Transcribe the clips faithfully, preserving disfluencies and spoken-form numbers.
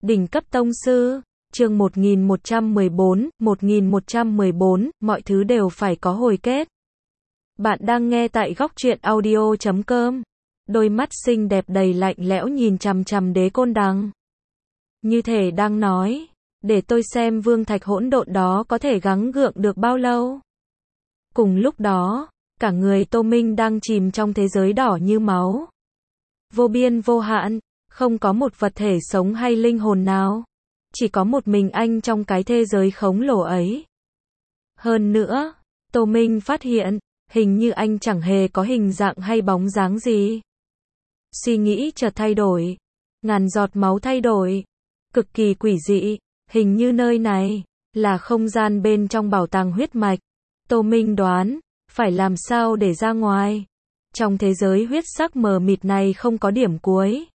Đỉnh cấp tông sư, chương một nghìn một trăm mười bốn, một nghìn một trăm mười bốn, mọi thứ đều phải có hồi kết. Bạn đang nghe tại góc truyện audio chấm com. Đôi mắt xinh đẹp đầy lạnh lẽo nhìn chằm chằm Đế Côn Đằng. Như thể đang nói, để tôi xem vương thạch hỗn độn đó có thể gắng gượng được bao lâu. Cùng lúc đó, cả người Tô Minh đang chìm trong thế giới đỏ như máu. Vô biên vô hạn, không có một vật thể sống hay linh hồn nào. Chỉ có một mình anh trong cái thế giới khổng lồ ấy. Hơn nữa, Tô Minh phát hiện, hình như anh chẳng hề có hình dạng hay bóng dáng gì. Suy nghĩ chợt thay đổi. Ngàn giọt máu thay đổi. Cực kỳ quỷ dị, hình như nơi này là không gian bên trong bảo tàng huyết mạch. Tô Minh đoán, phải làm sao để ra ngoài. Trong thế giới huyết sắc mờ mịt này không có điểm cuối.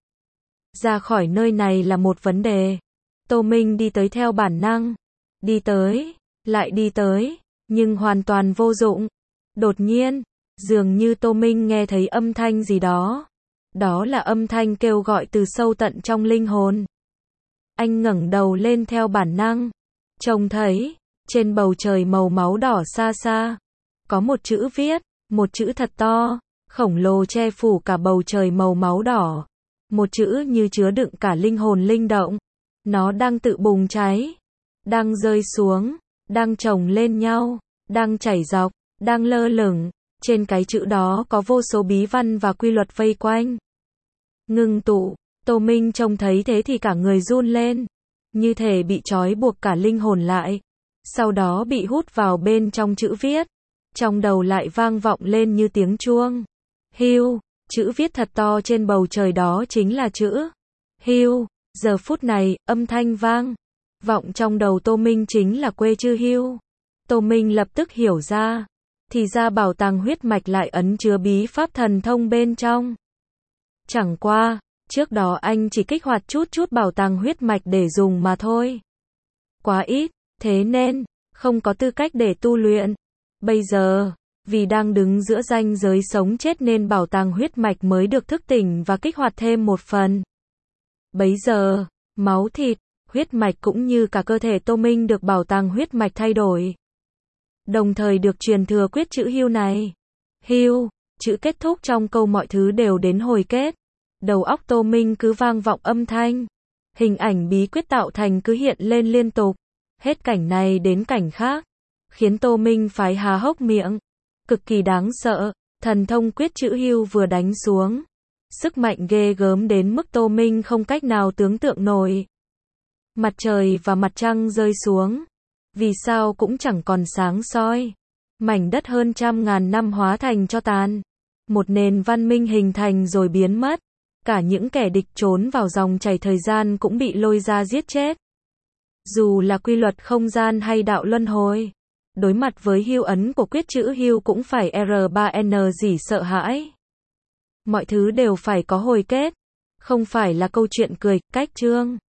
Ra khỏi nơi này là một vấn đề. Tô Minh đi tới theo bản năng. Đi tới, lại đi tới, nhưng hoàn toàn vô dụng. Đột nhiên, dường như Tô Minh nghe thấy âm thanh gì đó. Đó là âm thanh kêu gọi từ sâu tận trong linh hồn. Anh ngẩng đầu lên theo bản năng. Trông thấy, trên bầu trời màu máu đỏ xa xa, có một chữ viết, một chữ thật to, khổng lồ che phủ cả bầu trời màu máu đỏ. Một chữ như chứa đựng cả linh hồn linh động. Nó đang tự bùng cháy, đang rơi xuống, đang chồng lên nhau, đang chảy dọc, đang lơ lửng. Trên cái chữ đó có vô số bí văn và quy luật vây quanh. Ngưng tụ, Tô Minh trông thấy thế thì cả người run lên, như thể bị trói buộc cả linh hồn lại. Sau đó bị hút vào bên trong chữ viết. Trong đầu lại vang vọng lên như tiếng chuông. Hưu, chữ viết thật to trên bầu trời đó chính là chữ Hưu. Giờ phút này, âm thanh vang vọng trong đầu Tô Minh chính là quê chữ Hưu. Tô Minh lập tức hiểu ra, thì ra bảo tàng huyết mạch lại ẩn chứa bí pháp thần thông bên trong. Chẳng qua, trước đó anh chỉ kích hoạt chút chút bảo tàng huyết mạch để dùng mà thôi. Quá ít, thế nên không có tư cách để tu luyện. Bây giờ, vì đang đứng giữa ranh giới sống chết nên bảo tàng huyết mạch mới được thức tỉnh và kích hoạt thêm một phần. Bấy giờ, máu thịt, huyết mạch cũng như cả cơ thể Tô Minh được bảo tàng huyết mạch thay đổi. Đồng thời được truyền thừa quyết chữ Hưu này. Hưu, chữ kết thúc trong câu mọi thứ đều đến hồi kết. Đầu óc Tô Minh cứ vang vọng âm thanh. Hình ảnh bí quyết tạo thành cứ hiện lên liên tục. Hết cảnh này đến cảnh khác. Khiến Tô Minh phải há hốc miệng. Cực kỳ đáng sợ, thần thông quyết chữ Hưu vừa đánh xuống. Sức mạnh ghê gớm đến mức Tô Minh không cách nào tưởng tượng nổi. Mặt trời và mặt trăng rơi xuống. Vì sao cũng chẳng còn sáng soi. Mảnh đất hơn trăm ngàn năm hóa thành tro tàn. Một nền văn minh hình thành rồi biến mất. Cả những kẻ địch trốn vào dòng chảy thời gian cũng bị lôi ra giết chết. Dù là quy luật không gian hay đạo luân hồi, đối mặt với hưu ấn của quyết chữ Hưu cũng phải R ba N gì sợ hãi. Mọi thứ đều phải có hồi kết. Không phải là câu chuyện cười, cách chương.